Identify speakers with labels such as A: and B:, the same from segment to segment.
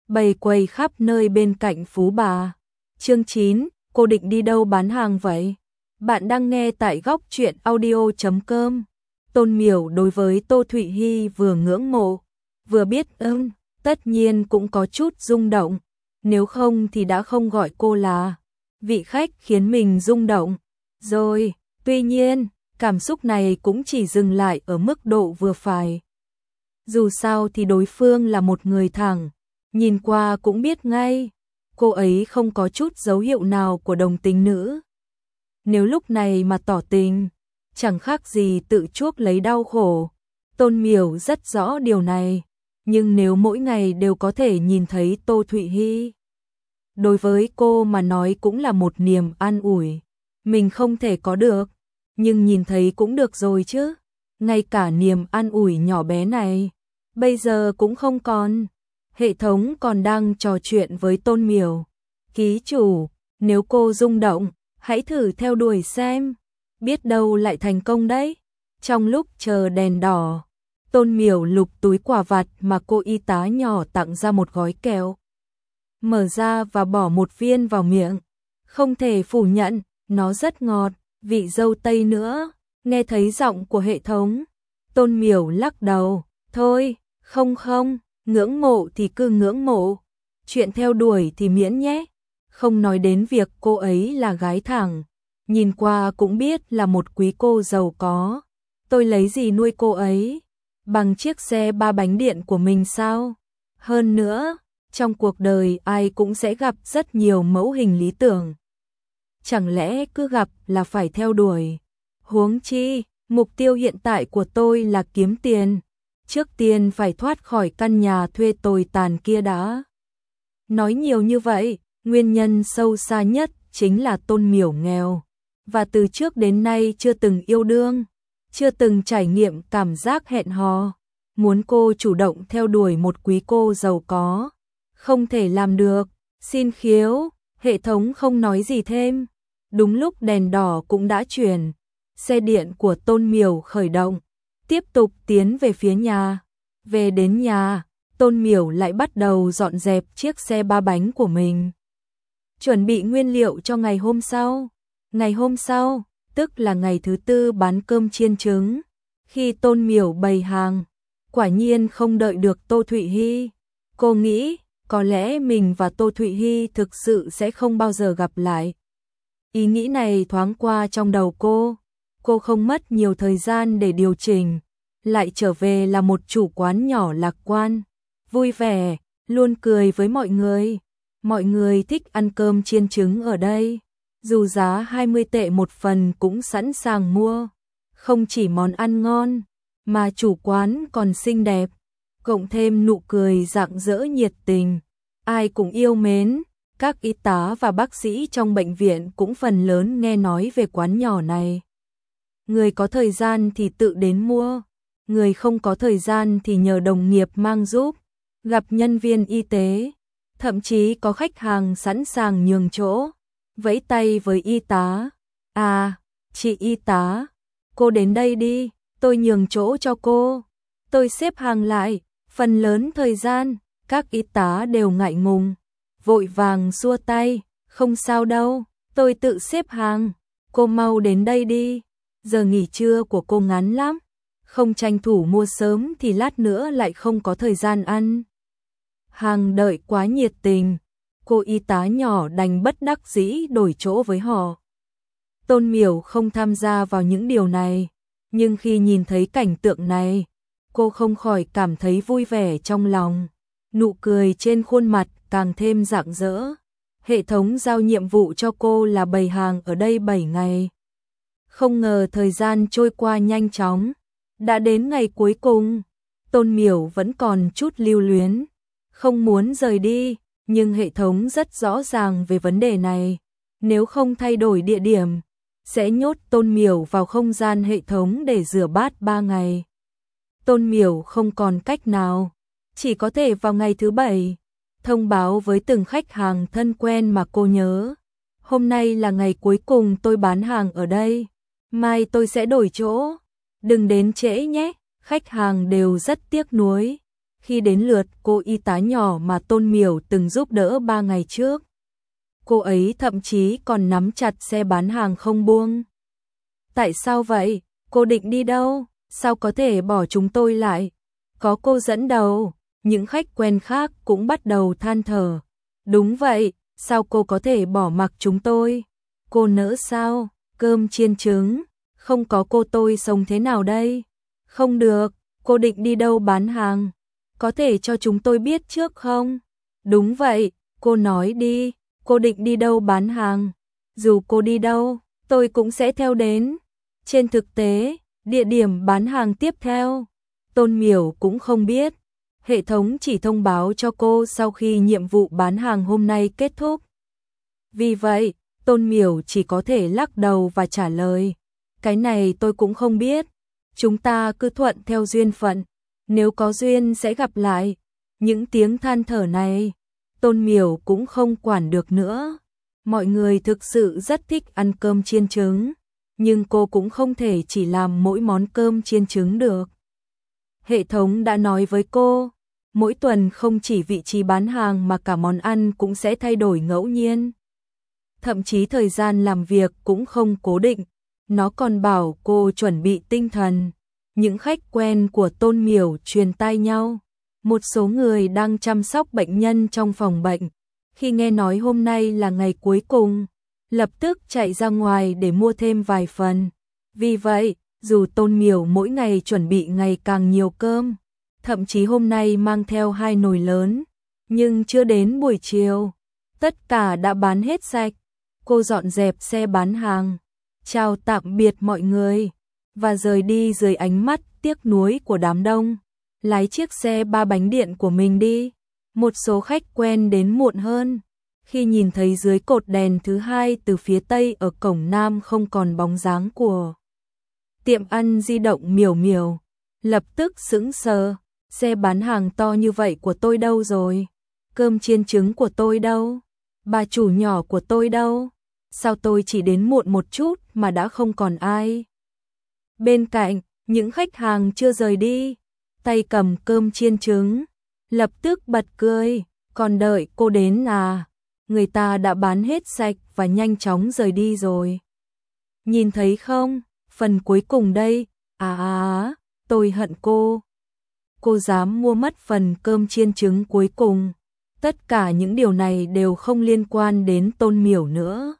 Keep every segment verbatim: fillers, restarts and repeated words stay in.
A: bày quầy khắp nơi bên cạnh Phú Bà. Chương chín, cô định đi đâu bán hàng vậy? Bạn đang nghe tại góc truyện audio chấm com. Tôn Miểu đối với Tô Thụy Hi vừa ngưỡng mộ, vừa biết ơn, tất nhiên cũng có chút rung động, nếu không thì đã không gọi cô là vị khách khiến mình rung động. Rồi, tuy nhiên, cảm xúc này cũng chỉ dừng lại ở mức độ vừa phải. Dù sao thì đối phương là một người thẳng, nhìn qua cũng biết ngay, cô ấy không có chút dấu hiệu nào của đồng tính nữ. Nếu lúc này mà tỏ tình, chẳng khác gì tự chuốc lấy đau khổ. Tôn Miểu rất rõ điều này, nhưng nếu mỗi ngày đều có thể nhìn thấy Tô Thụy Hi, đối với cô mà nói cũng là một niềm an ủi. Mình không thể có được, nhưng nhìn thấy cũng được rồi chứ. Ngay cả niềm an ủi nhỏ bé này, bây giờ cũng không còn. Hệ thống còn đang trò chuyện với Tôn Miểu. Ký chủ, nếu cô rung động, hãy thử theo đuổi xem, biết đâu lại thành công đấy. Trong lúc chờ đèn đỏ, Tôn Miểu lục túi quà vặt mà cô y tá nhỏ tặng ra một gói kẹo. Mở ra và bỏ một viên vào miệng. Không thể phủ nhận, nó rất ngọt, vị dâu tây nữa. Nghe thấy giọng của hệ thống, Tôn Miểu lắc đầu. Thôi, không không, ngưỡng mộ thì cứ ngưỡng mộ, chuyện theo đuổi thì miễn nhé. Không nói đến việc cô ấy là gái thẳng, nhìn qua cũng biết là một quý cô giàu có. Tôi lấy gì nuôi cô ấy? Bằng chiếc xe ba bánh điện của mình sao? Hơn nữa, trong cuộc đời ai cũng sẽ gặp rất nhiều mẫu hình lý tưởng. Chẳng lẽ cứ gặp là phải theo đuổi? Huống chi, mục tiêu hiện tại của tôi là kiếm tiền. Trước tiên phải thoát khỏi căn nhà thuê tồi tàn kia đã. Nói nhiều như vậy, nguyên nhân sâu xa nhất chính là Tôn Miểu nghèo, và từ trước đến nay chưa từng yêu đương, chưa từng trải nghiệm cảm giác hẹn hò. Muốn cô chủ động theo đuổi một quý cô giàu có, không thể làm được. Xin khiếu, hệ thống không nói gì thêm. Đúng lúc đèn đỏ cũng đã chuyển, xe điện của Tôn Miểu khởi động, tiếp tục tiến về phía nhà. Về đến nhà, Tôn Miểu lại bắt đầu dọn dẹp chiếc xe ba bánh của mình, chuẩn bị nguyên liệu cho ngày hôm sau. Ngày hôm sau, tức là ngày thứ tư bán cơm chiên trứng, khi Tôn Miểu bày hàng, quả nhiên không đợi được Tô Thụy Hi. Cô nghĩ, có lẽ mình và Tô Thụy Hi thực sự sẽ không bao giờ gặp lại. Ý nghĩ này thoáng qua trong đầu cô, cô không mất nhiều thời gian để điều chỉnh, lại trở về là một chủ quán nhỏ lạc quan, vui vẻ, luôn cười với mọi người. Mọi người thích ăn cơm chiên trứng ở đây, dù giá hai mươi tệ một phần cũng sẵn sàng mua. Không chỉ món ăn ngon, mà chủ quán còn xinh đẹp, cộng thêm nụ cười rạng rỡ nhiệt tình, ai cũng yêu mến. Các y tá và bác sĩ trong bệnh viện cũng phần lớn nghe nói về quán nhỏ này. Người có thời gian thì tự đến mua, người không có thời gian thì nhờ đồng nghiệp mang giúp, gặp nhân viên y tế, thậm chí có khách hàng sẵn sàng nhường chỗ, vẫy tay với y tá. À, chị y tá, cô đến đây đi, tôi nhường chỗ cho cô. Tôi xếp hàng lại, phần lớn thời gian, các y tá đều ngại ngùng, vội vàng xua tay. Không sao đâu, tôi tự xếp hàng, cô mau đến đây đi. Giờ nghỉ trưa của cô ngắn lắm, không tranh thủ mua sớm thì lát nữa lại không có thời gian ăn. Hàng đợi quá nhiệt tình, cô y tá nhỏ đành bất đắc dĩ đổi chỗ với họ. Tôn Miểu không tham gia vào những điều này, nhưng khi nhìn thấy cảnh tượng này, cô không khỏi cảm thấy vui vẻ trong lòng. Nụ cười trên khuôn mặt càng thêm rạng rỡ. Hệ thống giao nhiệm vụ cho cô là bày hàng ở đây bảy ngày. Không ngờ thời gian trôi qua nhanh chóng, đã đến ngày cuối cùng. Tôn Miểu vẫn còn chút lưu luyến, không muốn rời đi, nhưng hệ thống rất rõ ràng về vấn đề này. Nếu không thay đổi địa điểm, sẽ nhốt Tôn Miểu vào không gian hệ thống để rửa bát ba ngày. Tôn Miểu không còn cách nào, chỉ có thể vào ngày thứ bảy, thông báo với từng khách hàng thân quen mà cô nhớ. Hôm nay là ngày cuối cùng tôi bán hàng ở đây, mai tôi sẽ đổi chỗ, đừng đến trễ nhé. Khách hàng đều rất tiếc nuối, Khi đến lượt cô y tá nhỏ mà Tôn Miểu từng giúp đỡ ba ngày trước, cô ấy thậm chí còn nắm chặt xe bán hàng không buông. Tại sao vậy? Cô định đi đâu? Sao có thể bỏ chúng tôi lại? Có cô dẫn đầu, những khách quen khác cũng bắt đầu than thở. Đúng vậy, sao cô có thể bỏ mặc chúng tôi? Cô nỡ sao? Cơm chiên trứng, không có cô tôi sống thế nào đây? Không được, cô định đi đâu bán hàng? Có thể cho chúng tôi biết trước không? Đúng vậy, cô nói đi, cô định đi đâu bán hàng? Dù cô đi đâu, tôi cũng sẽ theo đến. Trên thực tế, địa điểm bán hàng tiếp theo, Tôn Miểu cũng không biết. Hệ thống chỉ thông báo cho cô sau khi nhiệm vụ bán hàng hôm nay kết thúc. Vì vậy, Tôn Miểu chỉ có thể lắc đầu và trả lời. Cái này tôi cũng không biết. Chúng ta cứ thuận theo duyên phận. Nếu có duyên sẽ gặp lại. Những tiếng than thở này, Tôn Miểu cũng không quản được nữa. Mọi người thực sự rất thích ăn cơm chiên trứng. Nhưng cô cũng không thể chỉ làm mỗi món cơm chiên trứng được. Hệ thống đã nói với cô, mỗi tuần không chỉ vị trí bán hàng mà cả món ăn cũng sẽ thay đổi ngẫu nhiên. Thậm chí thời gian làm việc cũng không cố định. Nó còn bảo cô chuẩn bị tinh thần. Những khách quen của Tôn Miểu truyền tai nhau. Một số người đang chăm sóc bệnh nhân trong phòng bệnh. Khi nghe nói hôm nay là ngày cuối cùng, lập tức chạy ra ngoài để mua thêm vài phần. Vì vậy, dù Tôn Miểu mỗi ngày chuẩn bị ngày càng nhiều cơm, thậm chí hôm nay mang theo hai nồi lớn, nhưng chưa đến buổi chiều, tất cả đã bán hết sạch. Cô dọn dẹp xe bán hàng, chào tạm biệt mọi người, và rời đi dưới ánh mắt tiếc nuối của đám đông. Lái chiếc xe ba bánh điện của mình đi. Một số khách quen đến muộn hơn. Khi nhìn thấy dưới cột đèn thứ hai từ phía tây ở cổng nam không còn bóng dáng của tiệm ăn di động Miểu Miểu, lập tức sững sờ. Xe bán hàng to như vậy của tôi đâu rồi? Cơm chiên trứng của tôi đâu? Bà chủ nhỏ của tôi đâu? Sao tôi chỉ đến muộn một chút mà đã không còn ai? Bên cạnh, những khách hàng chưa rời đi, tay cầm cơm chiên trứng, lập tức bật cười. Còn đợi cô đến à? Người ta đã bán hết sạch và nhanh chóng rời đi rồi. Nhìn thấy không? Phần cuối cùng đây. À à à, tôi hận cô. Cô dám mua mất phần cơm chiên trứng cuối cùng. Tất cả những điều này đều không liên quan đến Tôn Miểu nữa.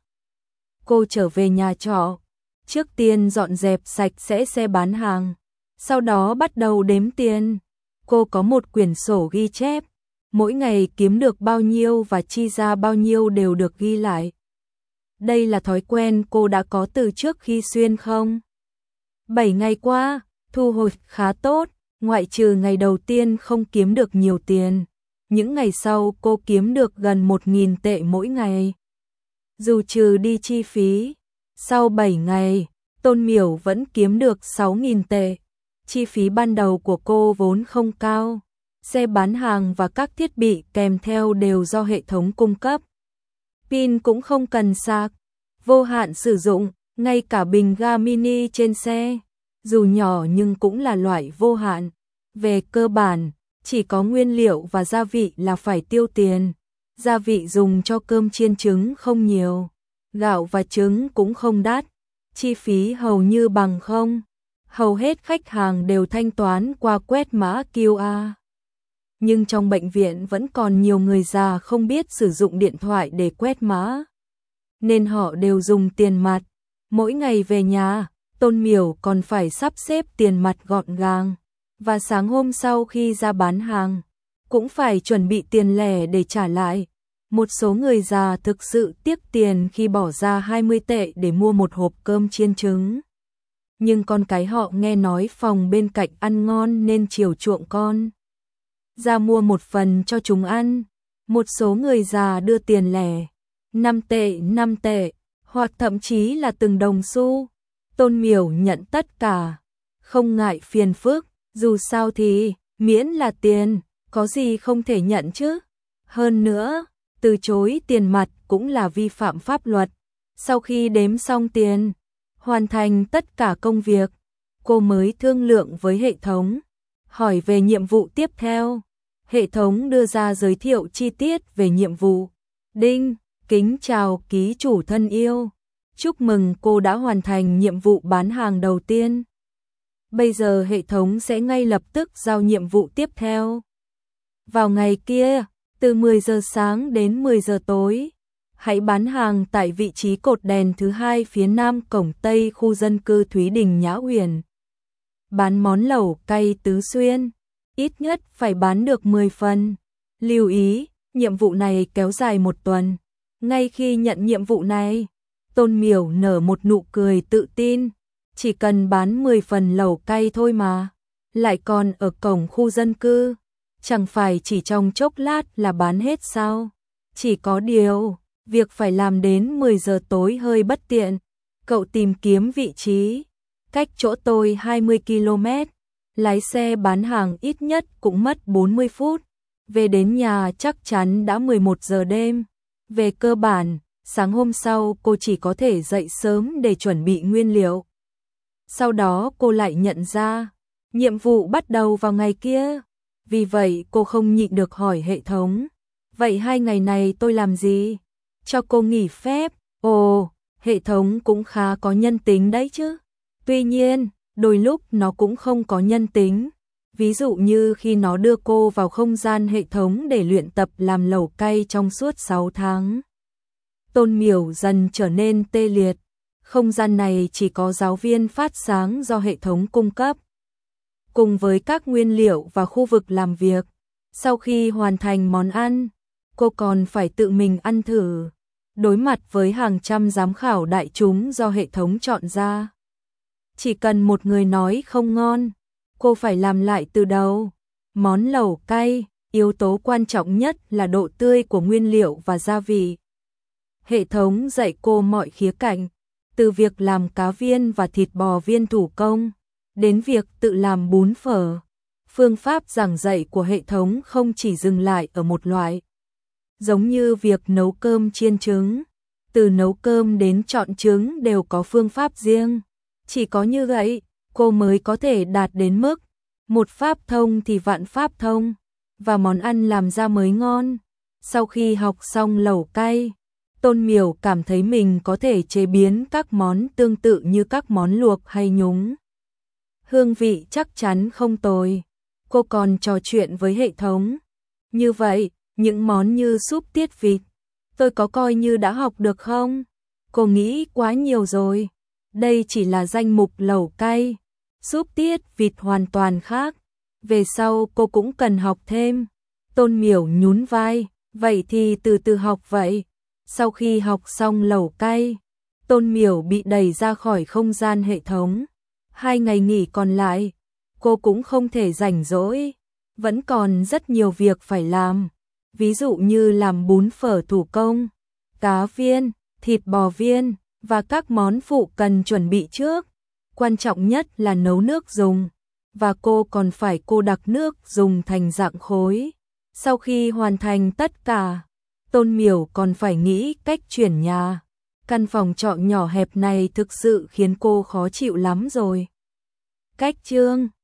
A: Cô trở về nhà trọ. Trước tiên dọn dẹp sạch sẽ xe bán hàng. Sau đó bắt đầu đếm tiền. Cô có một quyển sổ ghi chép. Mỗi ngày kiếm được bao nhiêu và chi ra bao nhiêu đều được ghi lại. Đây là thói quen cô đã có từ trước khi xuyên không? bảy ngày qua, thu hồi khá tốt, ngoại trừ ngày đầu tiên không kiếm được nhiều tiền. Những ngày sau cô kiếm được gần một nghìn tệ mỗi ngày. Dù trừ đi chi phí, sau bảy ngày, Tôn Miểu vẫn kiếm được sáu nghìn tệ. Chi phí ban đầu của cô vốn không cao. Xe bán hàng và các thiết bị kèm theo đều do hệ thống cung cấp. Pin cũng không cần sạc, vô hạn sử dụng, ngay cả bình ga mini trên xe, dù nhỏ nhưng cũng là loại vô hạn. Về cơ bản, chỉ có nguyên liệu và gia vị là phải tiêu tiền. Gia vị dùng cho cơm chiên trứng không nhiều, gạo và trứng cũng không đắt, chi phí hầu như bằng không. Hầu hết khách hàng đều thanh toán qua quét mã quy rờ. Nhưng trong bệnh viện vẫn còn nhiều người già không biết sử dụng điện thoại để quét mã, nên họ đều dùng tiền mặt. Mỗi ngày về nhà, Tôn Miểu còn phải sắp xếp tiền mặt gọn gàng, và sáng hôm sau khi ra bán hàng, cũng phải chuẩn bị tiền lẻ để trả lại. Một số người già thực sự tiếc tiền khi bỏ ra hai mươi tệ để mua một hộp cơm chiên trứng. Nhưng con cái họ nghe nói phòng bên cạnh ăn ngon nên chiều chuộng con ra mua một phần cho chúng ăn. Một số người già đưa tiền lẻ, năm tệ, năm tệ, hoặc thậm chí là từng đồng xu. Tôn Miểu nhận tất cả, không ngại phiền phức, dù sao thì, miễn là tiền, có gì không thể nhận chứ. Hơn nữa, từ chối tiền mặt cũng là vi phạm pháp luật. Sau khi đếm xong tiền, hoàn thành tất cả công việc, cô mới thương lượng với hệ thống, hỏi về nhiệm vụ tiếp theo. Hệ thống đưa ra giới thiệu chi tiết về nhiệm vụ. Đinh, kính chào ký chủ thân yêu. Chúc mừng cô đã hoàn thành nhiệm vụ bán hàng đầu tiên. Bây giờ hệ thống sẽ ngay lập tức giao nhiệm vụ tiếp theo. Vào ngày kia, từ mười giờ sáng đến mười giờ tối, hãy bán hàng tại vị trí cột đèn thứ hai phía nam cổng Tây khu dân cư Thúy Đình Nhã Uyển. Bán món lẩu cay Tứ Xuyên, ít nhất phải bán được mười phần. Lưu ý, nhiệm vụ này kéo dài một tuần. Ngay khi nhận nhiệm vụ này, Tôn Miểu nở một nụ cười tự tin. Chỉ cần bán mười phần lẩu cay thôi mà. Lại còn ở cổng khu dân cư. Chẳng phải chỉ trong chốc lát là bán hết sao? Chỉ có điều, việc phải làm đến mười giờ tối hơi bất tiện. Cậu tìm kiếm vị trí, cách chỗ tôi hai mươi ki lô mét. Lái xe bán hàng ít nhất cũng mất bốn mươi phút. Về đến nhà chắc chắn đã mười một giờ đêm. Về cơ bản, sáng hôm sau cô chỉ có thể dậy sớm để chuẩn bị nguyên liệu. Sau đó cô lại nhận ra, nhiệm vụ bắt đầu vào ngày kia. Vì vậy cô không nhịn được hỏi hệ thống. Vậy hai ngày này tôi làm gì? Cho cô nghỉ phép. Ồ, hệ thống cũng khá có nhân tính đấy chứ. Tuy nhiên, đôi lúc nó cũng không có nhân tính. Ví dụ như khi nó đưa cô vào không gian hệ thống để luyện tập làm lẩu cay trong suốt sáu tháng. Tôn Miểu dần trở nên tê liệt. Không gian này chỉ có giáo viên phát sáng do hệ thống cung cấp. Cùng với các nguyên liệu và khu vực làm việc. Sau khi hoàn thành món ăn, cô còn phải tự mình ăn thử. Đối mặt với hàng trăm giám khảo đại chúng do hệ thống chọn ra. Chỉ cần một người nói không ngon, cô phải làm lại từ đầu. Món lẩu cay, yếu tố quan trọng nhất là độ tươi của nguyên liệu và gia vị. Hệ thống dạy cô mọi khía cạnh, từ việc làm cá viên và thịt bò viên thủ công, đến việc tự làm bún phở. Phương pháp giảng dạy của hệ thống không chỉ dừng lại ở một loại. Giống như việc nấu cơm chiên trứng, từ nấu cơm đến chọn trứng đều có phương pháp riêng. Chỉ có như vậy, cô mới có thể đạt đến mức một pháp thông thì vạn pháp thông, và món ăn làm ra mới ngon. Sau khi học xong lẩu cay, Tôn Miểu cảm thấy mình có thể chế biến các món tương tự như các món luộc hay nhúng. Hương vị chắc chắn không tồi. Cô còn trò chuyện với hệ thống. Như vậy, những món như súp tiết vịt, tôi có coi như đã học được không? Cô nghĩ quá nhiều rồi. Đây chỉ là danh mục lẩu cay. Súp tiết vịt hoàn toàn khác. Về sau cô cũng cần học thêm. Tôn Miểu nhún vai. Vậy thì từ từ học vậy. Sau khi học xong lẩu cay, Tôn Miểu bị đẩy ra khỏi không gian hệ thống. Hai ngày nghỉ còn lại, cô cũng không thể rảnh rỗi. Vẫn còn rất nhiều việc phải làm. Ví dụ như làm bún phở thủ công, cá viên, thịt bò viên, và các món phụ cần chuẩn bị trước. Quan trọng nhất là nấu nước dùng, và cô còn phải cô đặc nước dùng thành dạng khối. Sau khi hoàn thành tất cả, Tôn Miểu còn phải nghĩ cách chuyển nhà. Căn phòng trọ nhỏ hẹp này thực sự khiến cô khó chịu lắm rồi. Cách chương